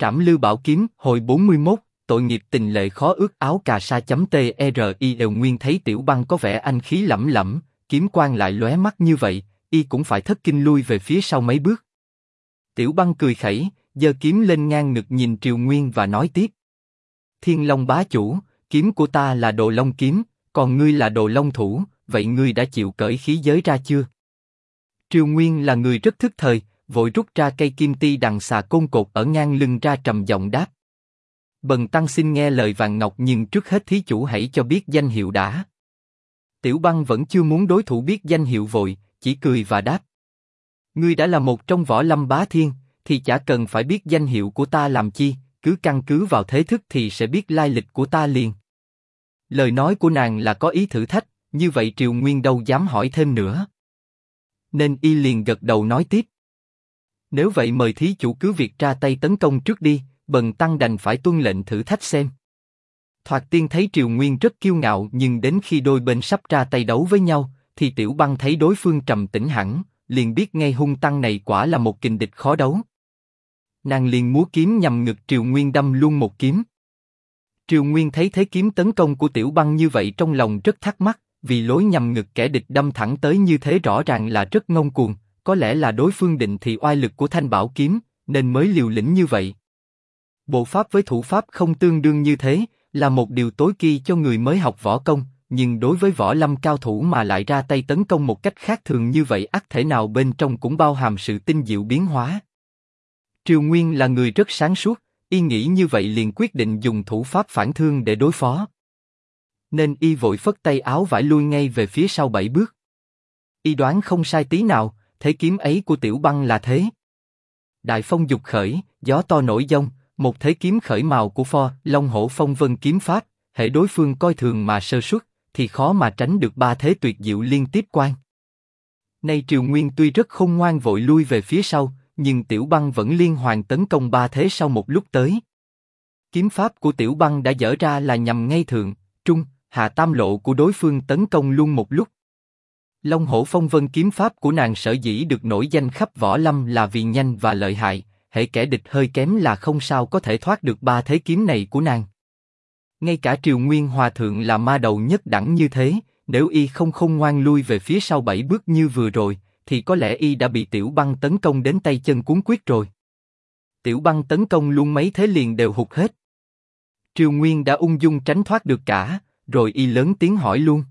Trảm Lư Bảo Kiếm, hồi 41, tội nghiệp tình lệ khó ước áo cà sa.TRI đều nguyên thấy Tiểu Băng có vẻ anh khí lẫm lẫm, kiếm quang lại lóe mắt như vậy, y cũng phải thất kinh lui về phía sau mấy bước. Tiểu Băng cười khẩy, giơ kiếm lên ngang ngực nhìn Triều Nguyên và nói tiếp. Thiên Long bá chủ, kiếm của ta là Đồ Long kiếm, còn ngươi là Đồ Long thủ, vậy ngươi đã chịu cởi khí giới ra chưa? Triều Nguyên là người rất thức thời, vội rút ra cây kim ti đằng xà côn cột ở ngang lưng ra trầm giọng đáp. Bần tăng xin nghe lời vàng ngọc, nhưng trước hết thí chủ hãy cho biết danh hiệu đã. Tiểu Băng vẫn chưa muốn đối thủ biết danh hiệu vội, chỉ cười và đáp. Ngươi đã là một trong võ lâm bá thiên, thì chả cần phải biết danh hiệu của ta làm chi, cứ căn cứ vào thế thức thì sẽ biết lai lịch của ta liền. Lời nói của nàng là có ý thử thách, như vậy Triều Nguyên đâu dám hỏi thêm nữa. Nên y liền gật đầu nói tiếp. Nếu vậy mời thí chủ cứ việc ra tay tấn công trước đi, bần tăng đành phải tuân lệnh thử thách xem. Thoạt tiên thấy Triều Nguyên rất kiêu ngạo, nhưng đến khi đôi bên sắp ra tay đấu với nhau, thì Tiểu Băng thấy đối phương trầm tĩnh hẳn, liền biết ngay hung tăng này quả là một kình địch khó đấu. Nàng liền múa kiếm nhằm ngực Triều Nguyên đâm luôn một kiếm. Triều Nguyên thấy thế kiếm tấn công của Tiểu Băng như vậy trong lòng rất thắc mắc, vì lối nhằm ngực kẻ địch đâm thẳng tới như thế rõ ràng là rất ngông cuồng, có lẽ là đối phương định thị oai lực của thanh bảo kiếm, nên mới liều lĩnh như vậy. Bộ pháp với thủ pháp không tương đương như thế, là một điều tối kỵ cho người mới học võ công, nhưng đối với võ lâm cao thủ mà lại ra tay tấn công một cách khác thường như vậy, ắt thể nào bên trong cũng bao hàm sự tinh diệu biến hóa. Triều Nguyên là người rất sáng suốt, y nghĩ như vậy liền quyết định dùng thủ pháp phản thương để đối phó. Nên y vội phất tay áo vải lui ngay về phía sau 7 bước. Y đoán không sai tí nào, thế kiếm ấy của Tiểu Băng là thế. Đại phong dục khởi, gió to nổi giông, một thế kiếm khởi mào của pho Long Hổ Phong Vân kiếm pháp, hễ đối phương coi thường mà sơ suất, thì khó mà tránh được ba thế tuyệt diệu liên tiếp quan. Nay Triều Nguyên tuy rất khôn ngoan vội lui về phía sau, nhưng Tiểu Băng vẫn liên hoàn tấn công ba thế sau một lúc tới. Kiếm pháp của Tiểu Băng đã dở ra là nhằm ngay thượng, trung, hạ tam lộ của đối phương tấn công luôn một lúc. Long Hổ Phong Vân kiếm pháp của nàng sở dĩ được nổi danh khắp võ lâm là vì nhanh và lợi hại, hễ kẻ địch hơi kém là không sao có thể thoát được ba thế kiếm này của nàng. Ngay cả Triều Nguyên Hòa Thượng là ma đầu nhất đẳng như thế, nếu y không khôn ngoan lui về phía sau 7 bước như vừa rồi, thì có lẽ y đã bị Tiểu Băng tấn công đến tay chân cuốn quyết rồi. Tiểu Băng tấn công luôn mấy thế liền đều hụt hết. Triều Nguyên đã ung dung tránh thoát được cả, rồi y lớn tiếng hỏi luôn.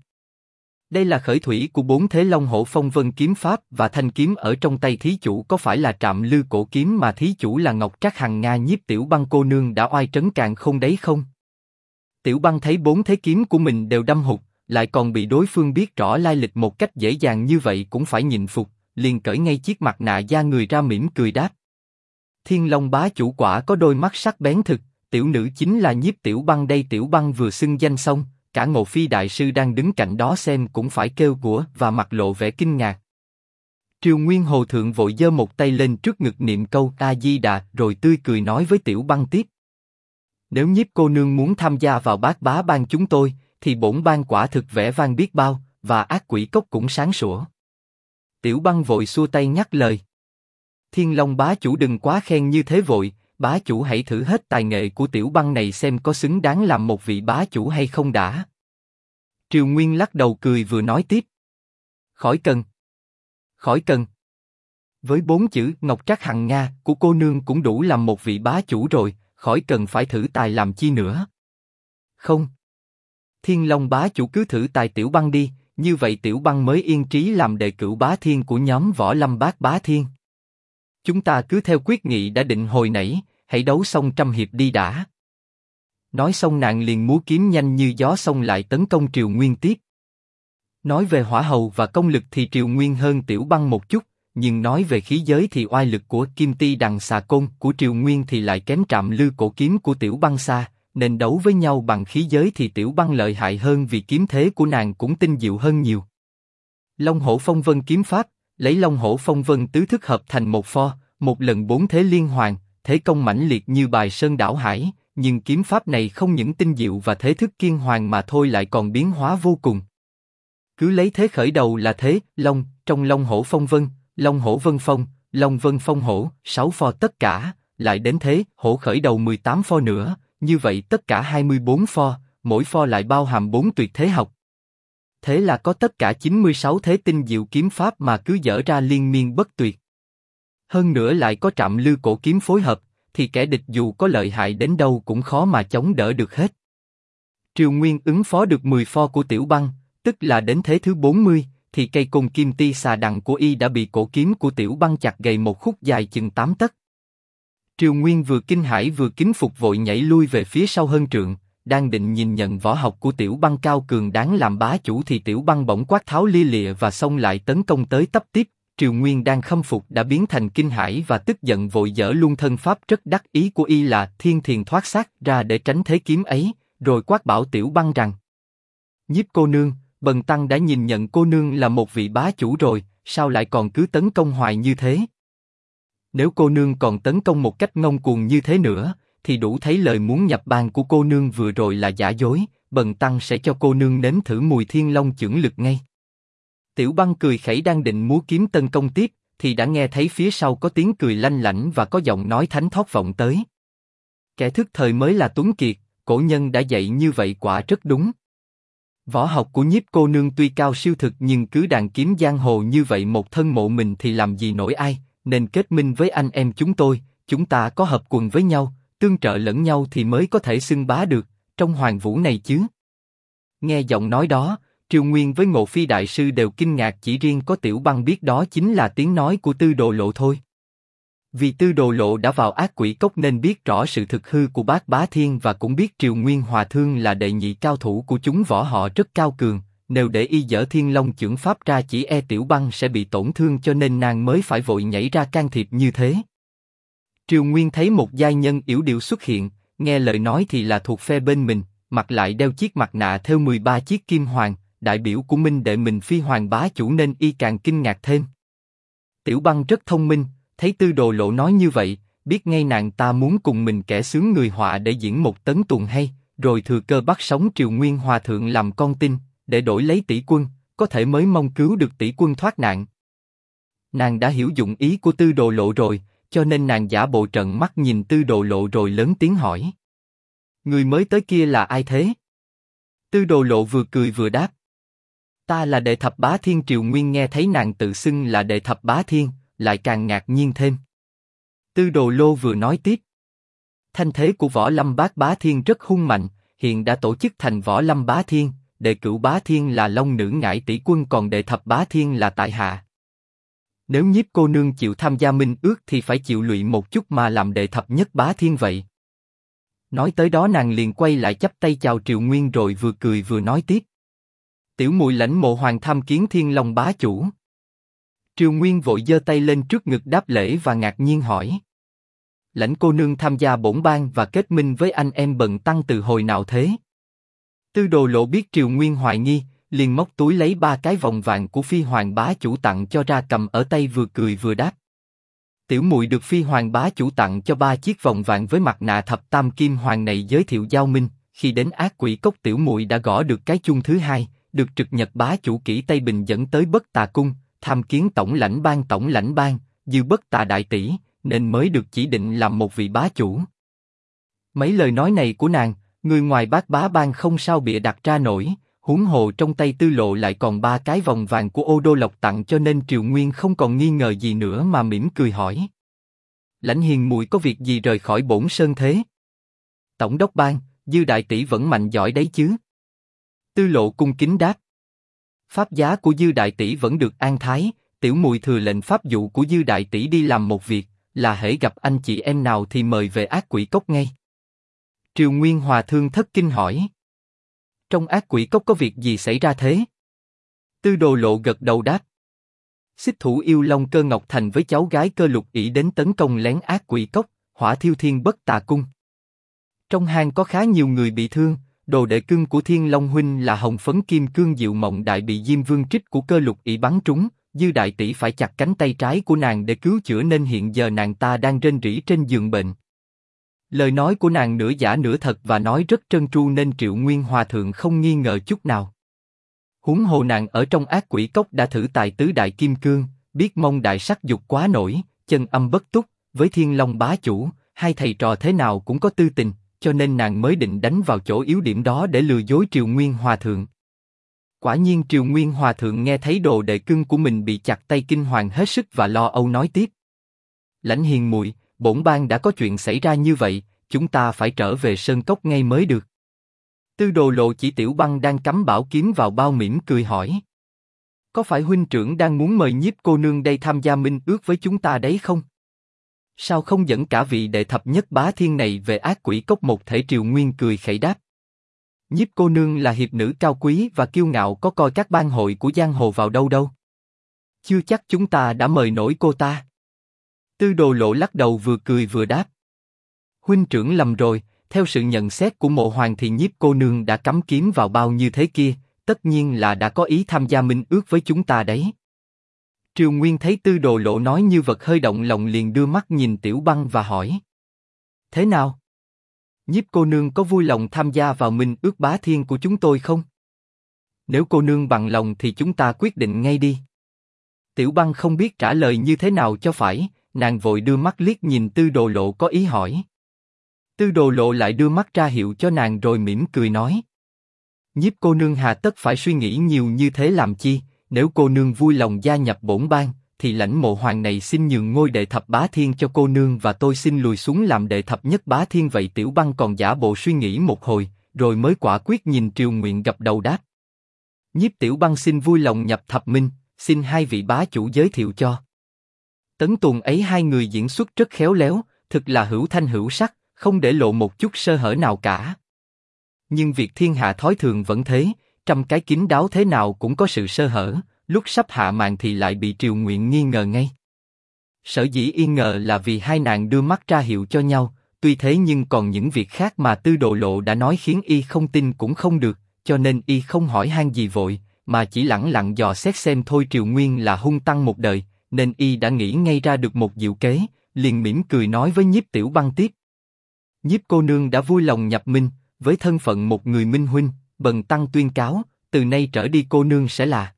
Đây là khởi thủy của 4 thế Long Hổ Phong Vân kiếm pháp, và thanh kiếm ở trong tay thí chủ có phải là Trạm Lư cổ kiếm mà thí chủ là Ngọc Trác Hằng Nga nhiếp Tiểu Băng cô nương đã oai trấn càn không đấy không? Tiểu Băng thấy 4 thế kiếm của mình đều đâm hụt, lại còn bị đối phương biết rõ lai lịch một cách dễ dàng như vậy cũng phải nhịn phục, liền cởi ngay chiếc mặt nạ da người ra mỉm cười đáp. Thiên Long bá chủ quả có đôi mắt sắc bén thực, tiểu nữ chính là nhiếp Tiểu Băng đây. Tiểu Băng vừa xưng danh xong, cả Ngộ Phi đại sư đang đứng cạnh đó xem cũng phải kêu của và mặt lộ vẻ kinh ngạc. Triều Nguyên Hồ Thượng vội giơ một tay lên trước ngực niệm câu A Di Đà, rồi tươi cười nói với Tiểu Băng tiếp. Nếu nhiếp cô nương muốn tham gia vào Bát Bá Bang chúng tôi, thì bổn bang quả thực vẻ vang biết bao, và ác quỷ cốc cũng sáng sủa. Tiểu Băng vội xua tay nhắc lời. Thiên Long bá chủ đừng quá khen như thế vội, bá chủ hãy thử hết tài nghệ của Tiểu Băng này xem có xứng đáng làm một vị bá chủ hay không đã. Triều Nguyên lắc đầu cười vừa nói tiếp. Khỏi cần. Khỏi cần. Với 4 chữ Ngọc Trác Hằng Nga của cô nương cũng đủ làm một vị bá chủ rồi, khỏi cần phải thử tài làm chi nữa. Không. Thiên Long bá chủ cứ thử tài Tiểu Băng đi, như vậy Tiểu Băng mới yên trí làm đệ cửu bá thiên của nhóm võ lâm Bát Bá Thiên. Chúng ta cứ theo quyết nghị đã định hồi nãy, hãy đấu xong trăm hiệp đi đã. Nói xong nàng liền múa kiếm nhanh như gió xông lại tấn công Triều Nguyên tiếp. Nói về hỏa hầu và công lực thì Triều Nguyên hơn Tiểu Băng một chút, nhưng nói về khí giới thì oai lực của Kim Ti Đằng Xà Côn của Triều Nguyên thì lại kém Trạm Lư cổ kiếm của Tiểu Băng xa, nên đấu với nhau bằng khí giới thì Tiểu Băng lợi hại hơn vì kiếm thế của nàng cũng tinh diệu hơn nhiều. Long Hổ Phong Vân kiếm pháp, lấy Long Hổ Phong Vân tứ thức hợp thành một pho, một lần 4 thế liên hoàn, thế công mãnh liệt như bài sơn đảo hải, nhưng kiếm pháp này không những tinh diệu và thế thức kiên hoàn mà thôi lại còn biến hóa vô cùng. Cứ lấy thế khởi đầu là thế Long, trong Long Hổ Phong Vân, Long Hổ Vân Phong, Long Vân Phong Hổ, 6 pho tất cả lại đến thế, hổ khởi đầu 18 pho nữa, như vậy tất cả 24 pho, mỗi pho lại bao hàm 4 tuyệt thế học. Thế là có tất cả 96 thế tinh diệu kiếm pháp mà cứ dở ra liên miên bất tuyệt. Hơn nữa lại có Trạm Lư cổ kiếm phối hợp, thì kẻ địch dù có lợi hại đến đâu cũng khó mà chống đỡ được hết. Triều Nguyên ứng phó được 10 pho của Tiểu Băng, tức là đến thế thứ 40, thì cây côn kim ti xà đằng của y đã bị cổ kiếm của Tiểu Băng chặt gầy một khúc dài chừng 8 tấc. Triều Nguyên vừa kinh hãi vừa kính phục vội nhảy lui về phía sau hơn trượng, đang định nhìn nhận võ học của Tiểu Băng cao cường đáng làm bá chủ thì Tiểu Băng bỗng quát tháo lia lịa và xông lại tấn công tới tấp tiếp. Triều Nguyên đang khâm phục đã biến thành kinh hãi và tức giận vội dở luôn thân pháp rất đắc ý của y là Thiên Thiền thoát xác ra để tránh thế kiếm ấy, rồi quát bảo Tiểu Băng rằng: Nhiếp cô nương, bần tăng đã nhìn nhận cô nương là một vị bá chủ rồi, sao lại còn cứ tấn công hoài như thế? Nếu cô nương còn tấn công một cách ngông cuồng như thế nữa, thì đủ thấy lời muốn nhập bang của cô nương vừa rồi là giả dối, bần tăng sẽ cho cô nương nếm thử mùi Thiên Long chưởng lực ngay. Tiểu Băng cười khẩy đang định múa kiếm tấn công tiếp, thì đã nghe thấy phía sau có tiếng cười lanh lảnh và có giọng nói thánh thót vọng tới. Kẻ thức thời mới là tuấn kiệt, cổ nhân đã dạy như vậy quả rất đúng. Võ học của Nhiếp cô nương tuy cao siêu thực nhưng cứ đàn kiếm giang hồ như vậy một thân một mình thì làm gì nổi ai, nên kết minh với anh em chúng ta có hợp quần với nhau, tương trợ lẫn nhau thì mới có thể xưng bá được trong hoàng vũ này chứ. Nghe giọng nói đó, Triều Nguyên với Ngộ Phi đại sư đều kinh ngạc, chỉ riêng có Tiểu Băng biết đó chính là tiếng nói của Tư Đồ Lộ thôi. Vì Tư Đồ Lộ đã vào ác quỷ cốc nên biết rõ sự thực hư của Bát Bá Thiên và cũng biết Triều Nguyên Hòa Thương là đệ nhị cao thủ của chúng võ họ rất cao cường, nếu để y dở Thiên Long chưởng pháp ra chỉ e Tiểu Băng sẽ bị tổn thương cho nên nàng mới phải vội nhảy ra can thiệp như thế. Triều Nguyên thấy một giai nhân yểu điệu xuất hiện, nghe lời nói thì là thuộc phe bên mình, mặt lại đeo chiếc mặt nạ thêu 13 chiếc kim hoàng, đại biểu của minh đệ mình Phi Hoàng bá chủ nên y càng kinh ngạc thêm. Tiểu Băng rất thông minh, thấy Tư Đồ Lộ nói như vậy, biết ngay nàng ta muốn cùng mình kẻ xướng người họa để diễn một tấn tuồng hay, rồi thừa cơ bắt sống Triều Nguyên Hòa Thượng làm con tin, để đổi lấy tỷ quân, có thể mới mong cứu được tỷ quân thoát nạn. Nàng đã hiểu dụng ý của Tư Đồ Lộ rồi, cho nên nàng giả bộ trợn mắt nhìn Tư Đồ Lộ rồi lớn tiếng hỏi: Người mới tới kia là ai thế? Tư Đồ Lộ vừa cười vừa đáp: Ta là đệ thập bá thiên. Triều Nguyên nghe thấy nàng tự xưng là đệ thập bá thiên, lại càng ngạc nhiên thêm. Tư Đồ Lô vừa nói tiếp: Thanh thế của Võ Lâm Bát Bá Thiên rất hung mạnh, hiện đã tổ chức thành Võ Lâm Bá Thiên, đệ cửu bá thiên là Long Nữ Ngải tỷ quân, còn đệ thập bá thiên là tại hạ. Nếu Nhiếp cô nương chịu tham gia minh ước thì phải chịu lụy một chút mà làm đệ thập nhất bá thiên vậy. Nói tới đó nàng liền quay lại chắp tay chào Triều Nguyên rồi vừa cười vừa nói tiếp: Tiểu muội lãnh mộ hoàng tham kiến Thiên Long bá chủ. Triều Nguyên vội giơ tay lên trước ngực đáp lễ và ngạc nhiên hỏi: Lãnh cô nương tham gia bổn bang và kết minh với anh em bần tăng từ hồi nào thế? Tư Đồ Lộ biết Triều Nguyên hoài nghi, liền móc túi lấy 3 cái vòng vàng của Phi Hoàng bá chủ tặng cho ra cầm ở tay, vừa cười vừa đáp: Tiểu muội được Phi Hoàng bá chủ tặng cho 3 chiếc vòng vàng với mặt nạ thập tam kim hoàng này giới thiệu giao minh, khi đến ác quỷ cốc tiểu muội đã gõ được cái chuông thứ 2, được Trực Nhật bá chủ kỹ Tây Bình dẫn tới Bất Tà cung, tham kiến tổng lãnh bang, dư Bất Tà đại tỷ, nên mới được chỉ định làm một vị bá chủ. Mấy lời nói này của nàng, người ngoài Bát Bá bang không sao bịa đặt ra nổi, huống hồ trong tay Tư Lộ lại còn 3 cái vòng vàng của Ô Đô Lộc tặng, cho nên Triều Nguyên không còn nghi ngờ gì nữa mà mỉm cười hỏi: Lãnh hiền muội có việc gì rời khỏi bổn sơn thế? Tổng đốc bang, dư đại tỷ vẫn mạnh giỏi đấy chứ? Tư Lộ cung kính đáp: Pháp giá của dư đại tỷ vẫn được an thái, tiểu muội thừa lệnh pháp dụ của dư đại tỷ đi làm một việc, là hễ gặp anh chị em nào thì mời về ác quỷ cốc ngay. Triều Nguyên Hòa Thương thất kinh hỏi: Trong ác quỷ cốc có việc gì xảy ra thế? Tư Đồ Lộ gật đầu đáp: Xích thủ yêu long Cơ Ngọc Thành với cháu gái Cơ Lục ỷ đến tấn công lén ác quỷ cốc, hỏa thiêu Thiên Bất Tà cung. Trong hang có khá nhiều người bị thương, đồ đệ cưng của Thiên Long huynh là Hồng Phấn Kim Cương Diệu Mộng Đại bị Diêm Vương trích của Cơ Lục ỷ bắn trúng, dư đại tỷ phải chặt cánh tay trái của nàng để cứu chữa nên hiện giờ nàng ta đang rên rỉ trên giường bệnh. Lời nói của nàng nửa giả nửa thật và nói rất trơn tru nên Triệu Nguyên Hòa Thượng không nghi ngờ chút nào. Huống hồ nàng ở trong ác quỷ cốc đã thử tài tứ đại kim cương, biết mong đại sắc dục quá nổi, chân âm bất túc, với Thiên Long bá chủ, hai thầy trò thế nào cũng có tư tình, cho nên nàng mới định đánh vào chỗ yếu điểm đó để lừa dối Triều Nguyên Hòa Thượng. Quả nhiên Triều Nguyên Hòa Thượng nghe thấy đồ đệ cưng của mình bị chặt tay kinh hoàng hết sức và lo âu nói tiếp. Lãnh hiền muội, bổn bang đã có chuyện xảy ra như vậy, chúng ta phải trở về Sơn Cốc ngay mới được. Tư Đồ Lộ chỉ Tiểu Băng đang cắm bảo kiếm vào bao mỉm cười hỏi. Có phải huynh trưởng đang muốn mời Nhiếp cô nương đây tham gia minh ước với chúng ta đấy không? Sao không dẫn cả vị đệ thập nhất bá thiên này về ác quỷ cốc một thể? Triều Nguyên cười khẩy đáp. Nhiếp cô nương là hiệp nữ cao quý và kiêu ngạo, có coi các bang hội của giang hồ vào đâu đâu. Chưa chắc chúng ta đã mời nổi cô ta. Tư Đồ Lộ lắc đầu vừa cười vừa đáp. Huynh trưởng lầm rồi, theo sự nhận xét của Mộ Hoàng thì Nhiếp cô nương đã cắm kiếm vào bao như thế kia, tất nhiên là đã có ý tham gia minh ước với chúng ta đấy. Triều Nguyên thấy Tư Đồ Lộ nói như vật hơi động lòng liền đưa mắt nhìn Tiểu Băng và hỏi. Thế nào? Nhiếp cô nương có vui lòng tham gia vào minh ước bá thiên của chúng tôi không? Nếu cô nương bằng lòng thì chúng ta quyết định ngay đi. Tiểu Băng không biết trả lời như thế nào cho phải, nàng vội đưa mắt liếc nhìn Tư Đồ Lộ có ý hỏi. Tư Đồ Lộ lại đưa mắt ra hiệu cho nàng rồi mỉm cười nói. Nhiếp cô nương hà tất phải suy nghĩ nhiều như thế làm chi, nếu cô nương vui lòng gia nhập bổn bang, thì lãnh Mộ Hoàng này xin nhường ngôi đệ thập bá thiên cho cô nương và tôi xin lùi xuống làm đệ thập nhất bá thiên. Vậy Tiểu Băng còn giả bộ suy nghĩ một hồi, rồi mới quả quyết nhìn Triều Nguyện gật đầu đáp. Nhiếp Tiểu Băng xin vui lòng nhập thập minh, xin hai vị bá chủ giới thiệu cho. Tấn tuồng ấy hai người diễn xuất rất khéo léo, thực là hữu thanh hữu sắc, không để lộ một chút sơ hở nào cả. Nhưng việc thiên hạ thói thường vẫn thế, trăm cái kín đáo thế nào cũng có sự sơ hở, lúc sắp hạ màn thì lại bị Triều Nguyện nghi ngờ ngay. Sở dĩ y ngờ là vì hai nàng đưa mắt ra hiệu cho nhau, tuy thế nhưng còn những việc khác mà Tư Đồ Lộ đã nói khiến y không tin cũng không được, cho nên y không hỏi han gì vội, mà chỉ lẳng lặng dò xét xem thôi. Triều Nguyên là hung tăng một đời, nên y đã nghĩ ngay ra được một diệu kế, liền mỉm cười nói với Nhiếp Tiểu Băng tiếp. Nhiếp cô nương đã vui lòng nhập minh, với thân phận một người minh huynh, bần tăng tuyên cáo, từ nay trở đi cô nương sẽ là.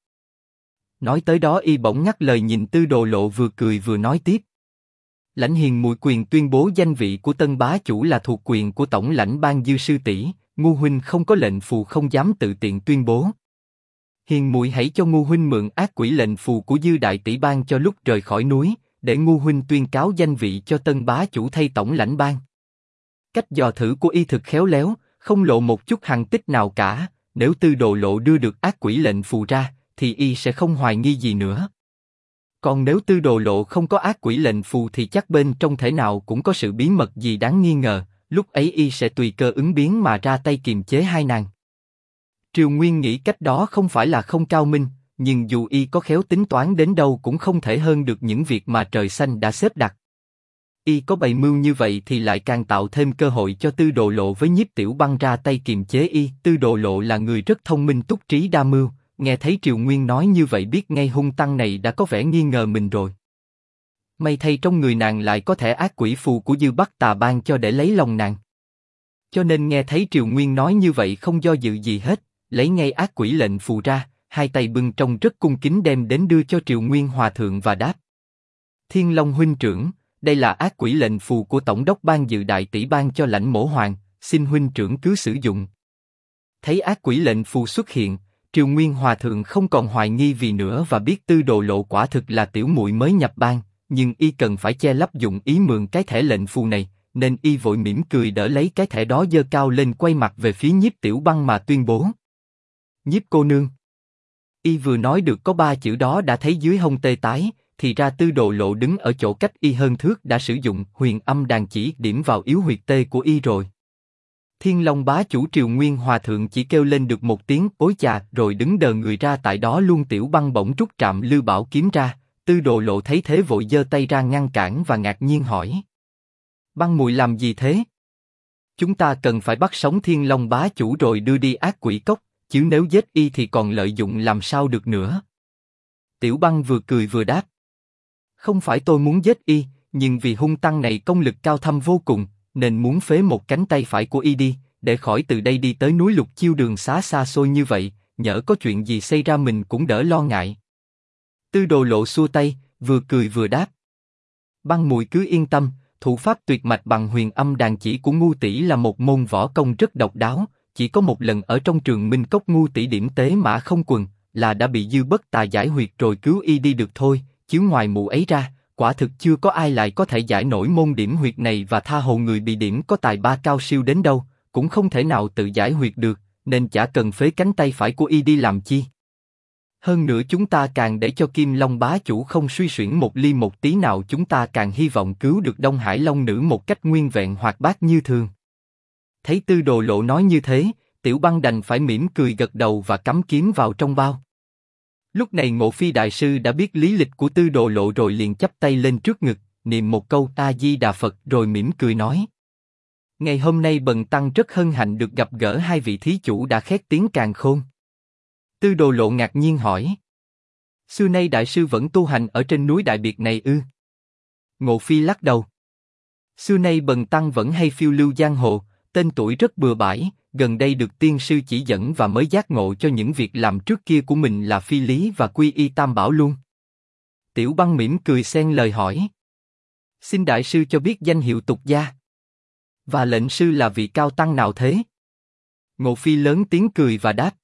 Nói tới đó y bỗng ngắt lời nhìn Tư Đồ Lộ vừa cười vừa nói tiếp. Lãnh hiền muội quyền tuyên bố danh vị của tân bá chủ là thuộc quyền của tổng lãnh bang Dư sư tỷ, ngu huynh không có lệnh phù không dám tự tiện tuyên bố. Hiền muội hãy cho ngu huynh mượn ác quỷ lệnh phù của Dư đại tỷ bang cho lúc rời khỏi núi, để ngu huynh tuyên cáo danh vị cho tân bá chủ thay tổng lãnh bang. Cách dò thử của y thực khéo léo, không lộ một chút hằn tích nào cả. Nếu Tư Đồ Lộ đưa được ác quỷ lệnh phù ra, thì y sẽ không hoài nghi gì nữa. Còn nếu Tư Đồ Lộ không có ác quỷ lệnh phù thì chắc bên trong thể nào cũng có sự bí mật gì đáng nghi ngờ. Lúc ấy y sẽ tùy cơ ứng biến mà ra tay kiềm chế hai nàng. Triều Nguyên nghĩ cách đó không phải là không cao minh, nhưng dù y có khéo tính toán đến đâu cũng không thể hơn được những việc mà trời xanh đã xếp đặt. Y có bày mưu như vậy thì lại càng tạo thêm cơ hội cho Tư Đồ Lộ với Nhiếp Tiểu Băng ra tay kiềm chế y. Tư Đồ Lộ là người rất thông minh túc trí đa mưu, nghe thấy Triều Nguyên nói như vậy biết ngay hung tăng này đã có vẻ nghi ngờ mình rồi. May thay trong người nàng lại có thẻ ác quỷ phù của Dư Bắc Tà ban cho để lấy lòng nàng. Cho nên nghe thấy Triều Nguyên nói như vậy không do dự gì hết, lấy ngay ác quỷ lệnh phù ra, hai tay bưng trong rất cung kính đem đến đưa cho Triều Nguyên Hòa Thượng và đáp. Thiên Long huynh trưởng, đây là ác quỷ lệnh phù của tổng đốc ban Dự đại tỷ ban cho lãnh Mỗ Hoàng, xin huynh trưởng cứ sử dụng. Thấy ác quỷ lệnh phù xuất hiện, Triều Nguyên Hòa Thượng không còn hoài nghi vì nữa và biết Tư Đồ Lộ quả thực là tiểu muội mới nhập bang, nhưng y cần phải che lấp dụng ý mượn cái thẻ lệnh phù này, nên y vội mỉm cười đỡ lấy cái thẻ đó giơ cao lên quay mặt về phía Nhiếp Tiểu Băng mà tuyên bố. Nhiếp cô nương. Y vừa nói được có ba chữ đó đã thấy dưới hông tê tái, thì ra Tư Đồ Lộ đứng ở chỗ cách y hơn thước đã sử dụng huyền âm đàn chỉ điểm vào yếu huyệt tê của y rồi. Thiên Long bá chủ Triều Nguyên Hòa Thượng chỉ kêu lên được một tiếng ối chà rồi đứng đờ người ra tại đó luôn. Tiểu Băng bỗng rút trạm Lư Bảo kiếm ra, Tư Đồ Lộ thấy thế vội giơ tay ra ngăn cản và ngạc nhiên hỏi. Băng muội làm gì thế? Chúng ta cần phải bắt sống Thiên Long bá chủ rồi đưa đi ác quỷ cốc, chứ nếu giết y thì còn lợi dụng làm sao được nữa. Tiểu Băng vừa cười vừa đáp. Không phải tôi muốn giết y, nhưng vì hung tăng này công lực cao thâm vô cùng, nên muốn phế một cánh tay phải của y đi, để khỏi từ đây đi tới núi Lục Chiêu đường xá xa xôi như vậy, nhỡ có chuyện gì xảy ra mình cũng đỡ lo ngại. Tư Đồ Lộ xua tay, vừa cười vừa đáp. Băng muội cứ yên tâm, Thủ pháp tuyệt mạch bằng huyền âm đàn chỉ của Ngu tỷ là một môn võ công rất độc đáo, chỉ có một lần ở trong trường Minh Cốc Ngu tỷ điểm tế mã không quần, là đã bị Dư Bất Tà giải huyệt rồi cứu y đi được thôi, chứ ngoài mụ ấy ra, quả thực chưa có ai lại có thể giải nổi môn điểm huyệt này và tha hồ người bị điểm có tài ba cao siêu đến đâu, cũng không thể nào tự giải huyệt được, nên chả cần phế cánh tay phải của y đi làm chi. Hơn nữa chúng ta càng để cho Kim Long bá chủ không suy xuyển một ly một tí nào, chúng ta càng hy vọng cứu được Đông Hải Long nữ một cách nguyên vẹn hoạt bát như thường. Thấy Tư Đồ Lộ nói như thế, Tiểu Băng đành phải mỉm cười gật đầu và cắm kiếm vào trong bao. Lúc này Ngộ Phi đại sư đã biết lý lịch của Tư Đồ Lộ rồi liền chắp tay lên trước ngực, niệm một câu A Di Đà Phật rồi mỉm cười nói: ngày hôm nay bần tăng rất hân hạnh được gặp gỡ hai vị thí chủ đã khét tiếng càn khôn. Tư Đồ Lộ ngạc nhiên hỏi: xưa nay đại sư vẫn tu hành ở trên núi Đại Biệt này ư? Ngộ Phi lắc đầu: xưa nay bần tăng vẫn hay phiêu lưu giang hồ, tên tuổi rất bừa bãi, gần đây được tiên sư chỉ dẫn và mới giác ngộ cho những việc làm trước kia của mình là phi lý và quy y tam bảo luôn. Tiểu Băng mỉm cười xen lời hỏi: xin đại sư cho biết danh hiệu tục gia, và lệnh sư là vị cao tăng nào thế? Ngộ Phi lớn tiếng cười và đáp: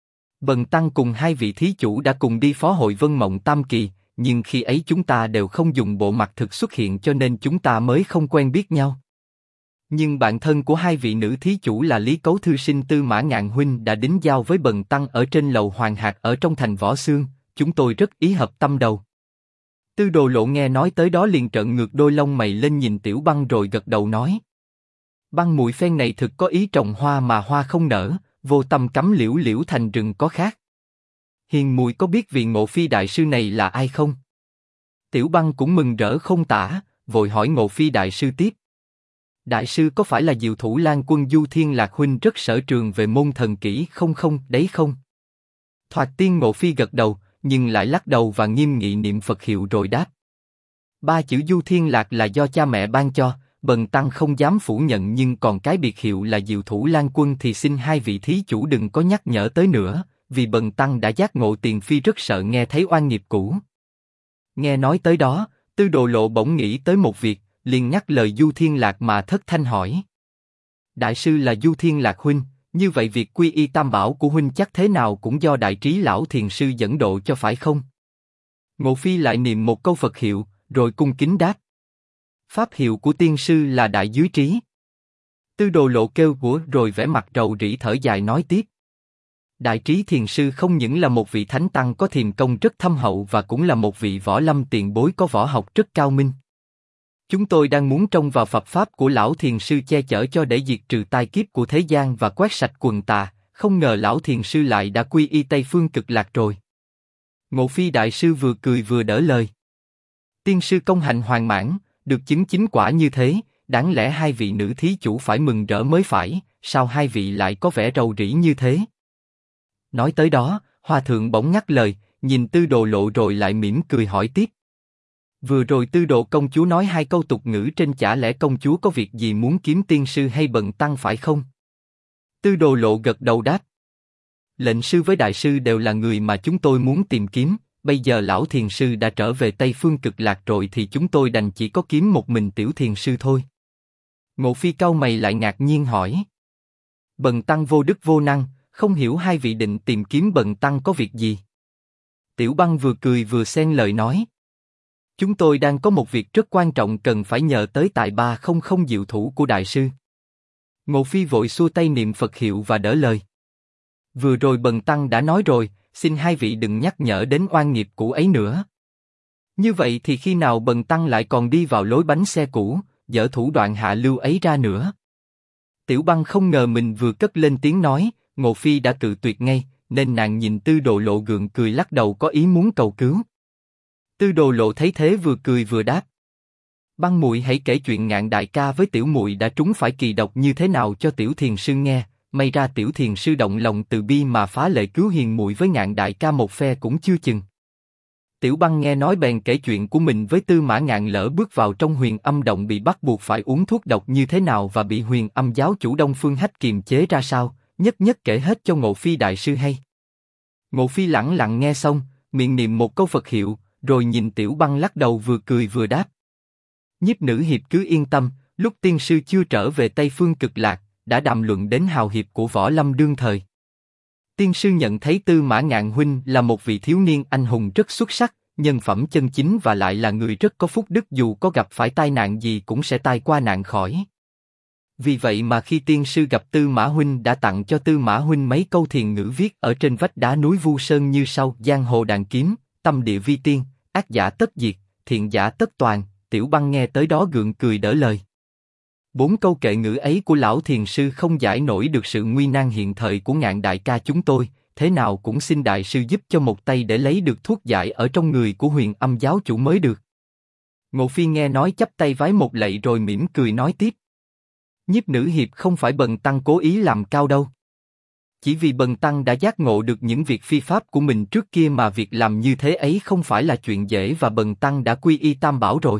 bần tăng cùng hai vị thí chủ đã cùng đi phó hội Vân Mộng Tam Kỳ, nhưng khi ấy chúng ta đều không dùng bộ mặt thực xuất hiện cho nên chúng ta mới không quen biết nhau. Nhưng bạn thân của hai vị nữ thí chủ là Lý Cấu thư sinh Tư Mã Ngạn huynh đã đính giao với bần tăng ở trên lầu Hoàng Hạc ở trong thành Võ Xương, chúng tôi rất ý hợp tâm đầu. Tư Đồ Lộ nghe nói tới đó liền trợn ngược đôi lông mày lên nhìn Tiểu Băng rồi gật đầu nói: Băng muội phen này thực có ý trồng hoa mà hoa không nở, vô tâm cắm liễu liễu thành rừng có khác. Hiền muội có biết vị Ngộ Phi đại sư này là ai không? Tiểu Băng cũng mừng rỡ không tả, vội hỏi Ngộ Phi đại sư tiếp: đại sư có phải là Diệu Thủ Lan Quân Du Thiên Lạc huynh rất sở trường về môn thần kỹ không đấy không? Thoạt tiên Ngộ Phi gật đầu, nhưng lại lắc đầu và nghiêm nghị niệm Phật hiệu rồi đáp: ba chữ Du Thiên Lạc là do cha mẹ ban cho, bần tăng không dám phủ nhận, nhưng còn cái biệt hiệu là Diệu Thủ Lan Quân thì xin hai vị thí chủ đừng có nhắc nhở tới nữa, vì bần tăng đã giác ngộ tiền phi rất sợ nghe thấy oan nghiệp cũ. Nghe nói tới đó, Tư Đồ Lộ bỗng nghĩ tới một việc, liền nhắc lời Du Thiên Lạc mà thất thanh hỏi: đại sư là Du Thiên Lạc huynh, như vậy việc quy y tam bảo của huynh chắc thế nào cũng do Đại Trí lão thiền sư dẫn độ cho phải không? Ngộ Phi lại niệm một câu Phật hiệu, rồi cung kính đáp: pháp hiệu của tiên sư là Đại Dưới Trí. Tư Đồ Lộ kêu của rồi vẻ mặt rầu rĩ thở dài nói tiếp: Đại Trí thiền sư không những là một vị thánh tăng có thiền công rất thâm hậu và cũng là một vị võ lâm tiền bối có võ học rất cao minh. Chúng tôi đang muốn trông vào Phật pháp của lão thiền sư che chở cho để diệt trừ tai kiếp của thế gian và quét sạch quần tà, không ngờ lão thiền sư lại đã quy y Tây Phương Cực Lạc rồi. Ngộ Phi đại sư vừa cười vừa đỡ lời: tiên sư công hạnh hoàn mãn, được chứng chính quả như thế, đáng lẽ hai vị nữ thí chủ phải mừng rỡ mới phải, sao hai vị lại có vẻ rầu rĩ như thế? Nói tới đó, Hòa thượng bỗng ngắt lời, nhìn Tư Đồ Lộ rồi lại mỉm cười hỏi tiếp: vừa rồi Tư Độ công chúa nói hai câu tục ngữ trên, chả lẽ công chúa có việc gì muốn kiếm tiên sư hay bần tăng phải không? Tư Đồ Lộ gật đầu đáp: lệnh sư với đại sư đều là người mà chúng tôi muốn tìm kiếm, bây giờ lão thiền sư đã trở về Tây Phương Cực Lạc rồi thì chúng tôi đành chỉ có kiếm một mình tiểu thiền sư thôi. Ngộ Phi cau mày lại ngạc nhiên hỏi: bần tăng vô đức vô năng, không hiểu hai vị định tìm kiếm bần tăng có việc gì? Tiểu Băng vừa cười vừa xen lời nói: chúng tôi đang có một việc rất quan trọng cần phải nhờ tới tài 300 diệu thủ của đại sư. Ngộ Phi vội xua tay niệm Phật hiệu và đỡ lời: vừa rồi bần tăng đã nói rồi, xin hai vị đừng nhắc nhở đến oan nghiệp cũ ấy nữa. Như vậy thì khi nào bần tăng lại còn đi vào lối bánh xe cũ, dở thủ đoạn hạ lưu ấy ra nữa? Tiểu Băng không ngờ mình vừa cất lên tiếng nói, Ngộ Phi đã cự tuyệt ngay, nên nàng nhìn Tư Đồ Lộ gượng cười lắc đầu có ý muốn cầu cứu. Tư Đồ Lộ thấy thế vừa cười vừa đáp: Băng muội hãy kể chuyện Ngạn đại ca với tiểu muội đã trúng phải kỳ độc như thế nào cho tiểu thiền sư nghe, may ra tiểu thiền sư động lòng từ bi mà phá lệ cứu hiền muội với Ngạn đại ca một phe cũng chưa chừng. Tiểu Băng nghe nói bèn kể chuyện của mình với Tư Mã Ngạn lỡ bước vào trong Huyền Âm động bị bắt buộc phải uống thuốc độc như thế nào và bị Huyền Âm giáo chủ Đông Phương Hách kiềm chế ra sao, nhất nhất kể hết cho Ngộ Phi đại sư hay. Ngộ Phi lẳng lặng nghe xong, miệng niệm một câu Phật hiệu, rồi nhìn Tiểu Băng lắc đầu vừa cười vừa đáp: Nhiếp Nữ Hiệp cứ yên tâm, lúc tiên sư chưa trở về Tây Phương Cực Lạc, đã đàm luận đến hào hiệp của võ lâm đương thời. Tiên sư nhận thấy Tư Mã Ngạn huynh là một vị thiếu niên anh hùng rất xuất sắc, nhân phẩm chân chính và lại là người rất có phúc đức, dù có gặp phải tai nạn gì cũng sẽ tai qua nạn khỏi. Vì vậy mà khi tiên sư gặp Tư Mã huynh đã tặng cho Tư Mã huynh mấy câu thiền ngữ viết ở trên vách đá núi Vu Sơn như sau: giang hồ đàn kiếm, tâm địa vi tiên, ác giả tất diệt, thiện giả tất toàn. Tiểu Băng nghe tới đó gượng cười đỡ lời. 4 câu kệ ngữ ấy của lão thiền sư không giải nổi được sự nguy nan hiện thời của Ngạn đại ca chúng tôi, thế nào cũng xin đại sư giúp cho một tay để lấy được thuốc giải ở trong người của Huyền Âm giáo chủ mới được. Ngộ Phi nghe nói chắp tay vái một lạy rồi mỉm cười nói tiếp. Nhiếp Nữ Hiệp không phải bần tăng cố ý làm cao đâu. Chỉ vì bần tăng đã giác ngộ được những việc phi pháp của mình trước kia mà việc làm như thế ấy không phải là chuyện dễ và bần tăng đã quy y Tam Bảo rồi.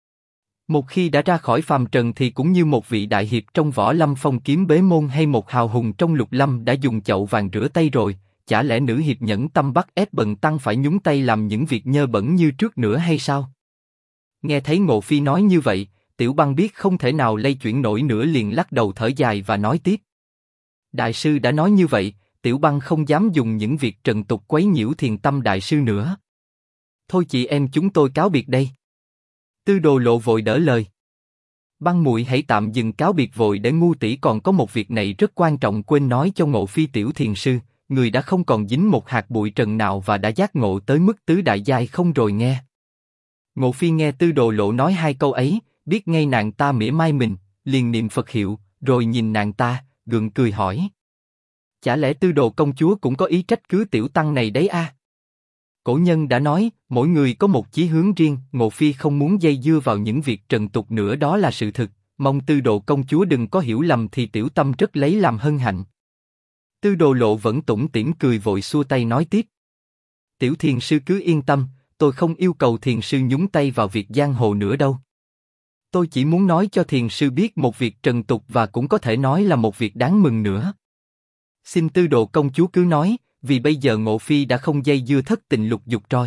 Một khi đã ra khỏi phàm trần thì cũng như một vị đại hiệp trong võ lâm phong kiếm bế môn hay một hào hùng trong lục lâm đã dùng chậu vàng rửa tay rồi, chả lẽ nữ hiệp nhẫn tâm bắt ép bần tăng phải nhúng tay làm những việc nhơ bẩn như trước nữa hay sao? Nghe thấy Ngộ Phi nói như vậy, Tiểu Băng biết không thể nào lay chuyển nổi nữa liền lắc đầu thở dài và nói tiếp. Đại sư đã nói như vậy, Tiểu Băng không dám dùng những việc trần tục quấy nhiễu thiền tâm đại sư nữa. Thôi chị em chúng tôi cáo biệt đây. Tư Đồ Lộ vội đỡ lời. Băng muội hãy tạm dừng cáo biệt vội để ngu tỷ còn có một việc này rất quan trọng quên nói cho Ngộ Phi tiểu thiền sư, người đã không còn dính một hạt bụi trần nào và đã giác ngộ tới mức tứ đại giai không rồi nghe. Ngộ Phi nghe Tư Đồ Lộ nói 2 câu ấy, biết ngay nàng ta mỉa mai mình, liền niệm Phật hiệu, rồi nhìn nàng ta, gượng cười hỏi. Chả lẽ Tư Đồ công chúa cũng có ý trách cứ tiểu tăng này đấy à? Cổ nhân đã nói, mỗi người có một chí hướng riêng, Ngộ Phi không muốn dây dưa vào những việc trần tục nữa, đó là sự thực, mong Tư Đồ công chúa đừng có hiểu lầm thì tiểu tâm rất lấy làm hân hạnh. Tư Đồ Lộ vẫn tủm tỉm cười vội xua tay nói tiếp. Tiểu thiền sư cứ yên tâm, tôi không yêu cầu thiền sư nhúng tay vào việc giang hồ nữa đâu. Tôi chỉ muốn nói cho thiền sư biết một việc trần tục và cũng có thể nói là một việc đáng mừng nữa. Xin Tư Đồ công chúa cứ nói, vì bây giờ Ngộ Phi đã không dây dưa thất tình lục dục rồi.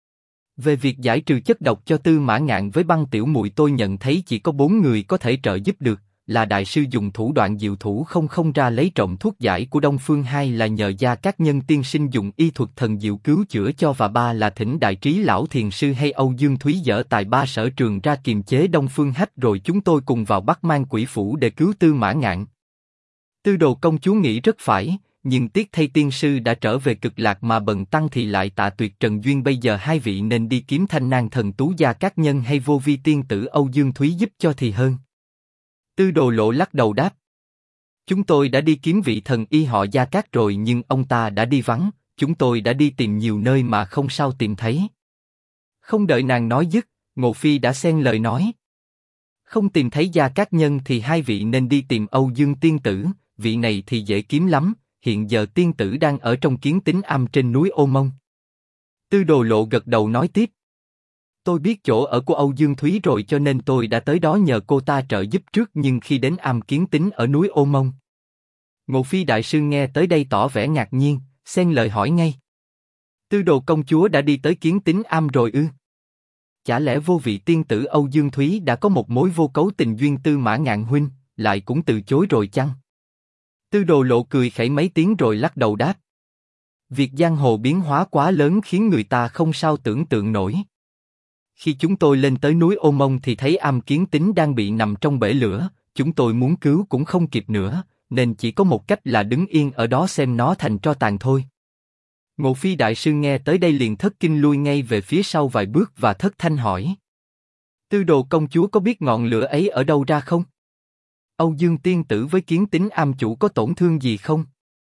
Về việc giải trừ chất độc cho Tư Mã Ngạn với Băng tiểu muội tôi nhận thấy chỉ có 4 người có thể trợ giúp được, là đại sư dùng thủ đoạn diệu thủ không ra lấy trộm thuốc giải của Đông Phương, 2 là nhờ Gia Cát Nhân tiên sinh dùng y thuật thần diệu cứu chữa cho và 3 là thỉnh đại trí lão thiền sư hay Âu Dương Thúy dở tài ba sở trường ra kiềm chế Đông Phương Hách, rồi chúng tôi cùng vào Bắc Mang Quỷ Phủ để cứu Tư Mã Ngạn. Tư Đồ công chúa nghĩ rất phải, nhưng tiếc thay tiên sư đã trở về Cực Lạc mà bần tăng thì lại tạ tuyệt trần duyên, bây giờ 2 vị nên đi kiếm Thanh Nang thần tú Gia Cát Nhân hay Vô Vi tiên tử Âu Dương Thúy giúp cho thì hơn. Tư Đồ Lộ lắc đầu đáp. Chúng tôi đã đi kiếm vị thần y họ Gia Cát rồi nhưng ông ta đã đi vắng, chúng tôi đã đi tìm nhiều nơi mà không sao tìm thấy. Không đợi nàng nói dứt, Ngộ Phi đã xen lời nói. Không tìm thấy Gia Cát Nhân thì 2 vị nên đi tìm Âu Dương tiên tử, vị này thì dễ kiếm lắm, hiện giờ tiên tử đang ở trong Kiến Tính Am trên núi Ô Mông. Tư Đồ Lộ gật đầu nói tiếp. Tôi biết chỗ ở của Âu Dương Thúy rồi cho nên tôi đã tới đó nhờ cô ta trợ giúp trước, nhưng khi đến am Kiến Tính ở núi Ô Mông. Ngộ Phi đại sư nghe tới đây tỏ vẻ ngạc nhiên, xen lời hỏi ngay. Tư Đồ công chúa đã đi tới Kiến Tính Am rồi ư? Chả lẽ vô vị tiên tử Âu Dương Thúy đã có một mối vô cấu tình duyên Tư Mã Ngạn huynh, lại cũng từ chối rồi chăng? Tư Đồ Lộ cười khẩy mấy tiếng rồi lắc đầu đáp. Việc giang hồ biến hóa quá lớn khiến người ta không sao tưởng tượng nổi. Khi chúng tôi lên tới núi Ô Mông thì thấy am Kiến Tính đang bị nằm trong bể lửa, chúng tôi muốn cứu cũng không kịp nữa, nên chỉ có một cách là đứng yên ở đó xem nó thành tro tàn thôi. Ngộ Phi đại sư nghe tới đây liền thất kinh lui ngay về phía sau vài bước và thất thanh hỏi. Tư Đồ công chúa có biết ngọn lửa ấy ở đâu ra không? Âu Dương tiên tử với Kiến Tính am chủ có tổn thương gì không?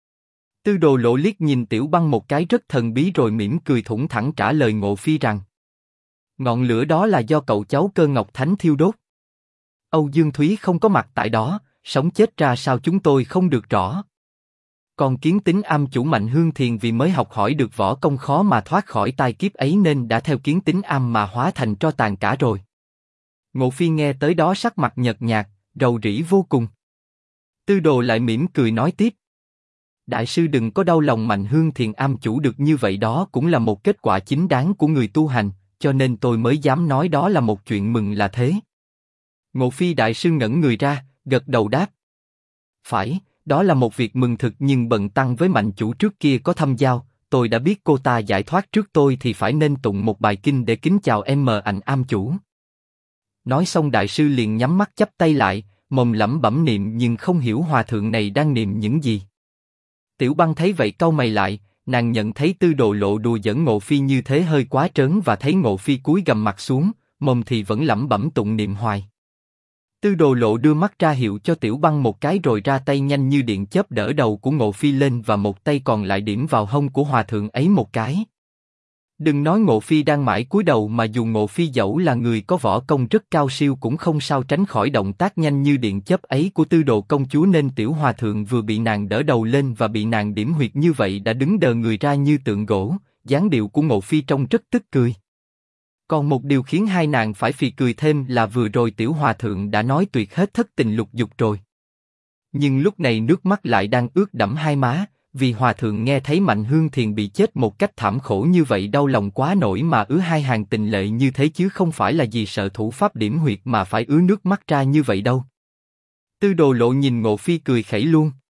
Tư Đồ Lộ liếc nhìn Tiểu Băng một cái rất thần bí rồi mỉm cười thủng thẳng trả lời Ngộ Phi rằng. Ngọn lửa đó là do cậu cháu Cơ Ngọc Thánh thiêu đốt. Âu Dương Thúy không có mặt tại đó, sống chết ra sao chúng tôi không được rõ. Còn Kiến Tính am chủ Mạnh Hương Thiền vì mới học hỏi được võ công khó mà thoát khỏi tai kiếp ấy nên đã theo Kiến Tính am mà hóa thành tro tàn cả rồi. Ngộ Phi nghe tới đó sắc mặt nhợt nhạt, rầu rĩ vô cùng. Tư Đồ lại mỉm cười nói tiếp. Đại sư đừng có đau lòng, Mạnh Hương Thiền am chủ được như vậy đó cũng là một kết quả chính đáng của người tu hành, cho nên tôi mới dám nói đó là một chuyện mừng là thế. Ngộ Phi đại sư ngẩn người ra, gật đầu đáp. Phải, đó là một việc mừng thực nhưng bần tăng với mạnh chủ trước kia có thâm giao, tôi đã biết cô ta giải thoát trước tôi thì phải nên tụng một bài kinh để kính chào ảnh am chủ. Nói xong đại sư liền nhắm mắt chắp tay lại, mồm lẩm bẩm niệm nhưng không hiểu hòa thượng này đang niệm những gì. Tiểu Băng thấy vậy cau mày lại, nàng nhận thấy Tư Đồ Lộ đùa giỡn Ngộ Phi như thế hơi quá trớn và thấy Ngộ Phi cúi gằm mặt xuống, mồm thì vẫn lẩm bẩm tụng niệm hoài. Tư Đồ Lộ đưa mắt ra hiệu cho Tiểu Băng một cái rồi ra tay nhanh như điện chớp đỡ đầu của Ngộ Phi lên và một tay còn lại điểm vào hông của hòa thượng ấy một cái. Đừng nói Ngộ Phi đang mãi cúi đầu mà dù Ngộ Phi dẫu là người có võ công rất cao siêu cũng không sao tránh khỏi động tác nhanh như điện chớp ấy của Tư Đồ công chúa nên tiểu hòa thượng vừa bị nàng đỡ đầu lên và bị nàng điểm huyệt như vậy đã đứng đờ người ra như tượng gỗ, dáng điệu của Ngộ Phi trông rất tức cười. Còn một điều khiến hai nàng phải phì cười thêm là vừa rồi tiểu hòa thượng đã nói tuyệt hết thất tình lục dục rồi. Nhưng lúc này nước mắt lại đang ướt đẫm hai má, vì hòa thượng nghe thấy Mạnh Hương Thiền bị chết một cách thảm khổ như vậy đau lòng quá nổi mà ứa hai hàng tình lệ như thế chứ không phải là vì sợ thủ pháp điểm huyệt mà phải ứa nước mắt ra như vậy đâu. Tư Đồ Lộ nhìn Ngộ Phi cười khẩy luôn.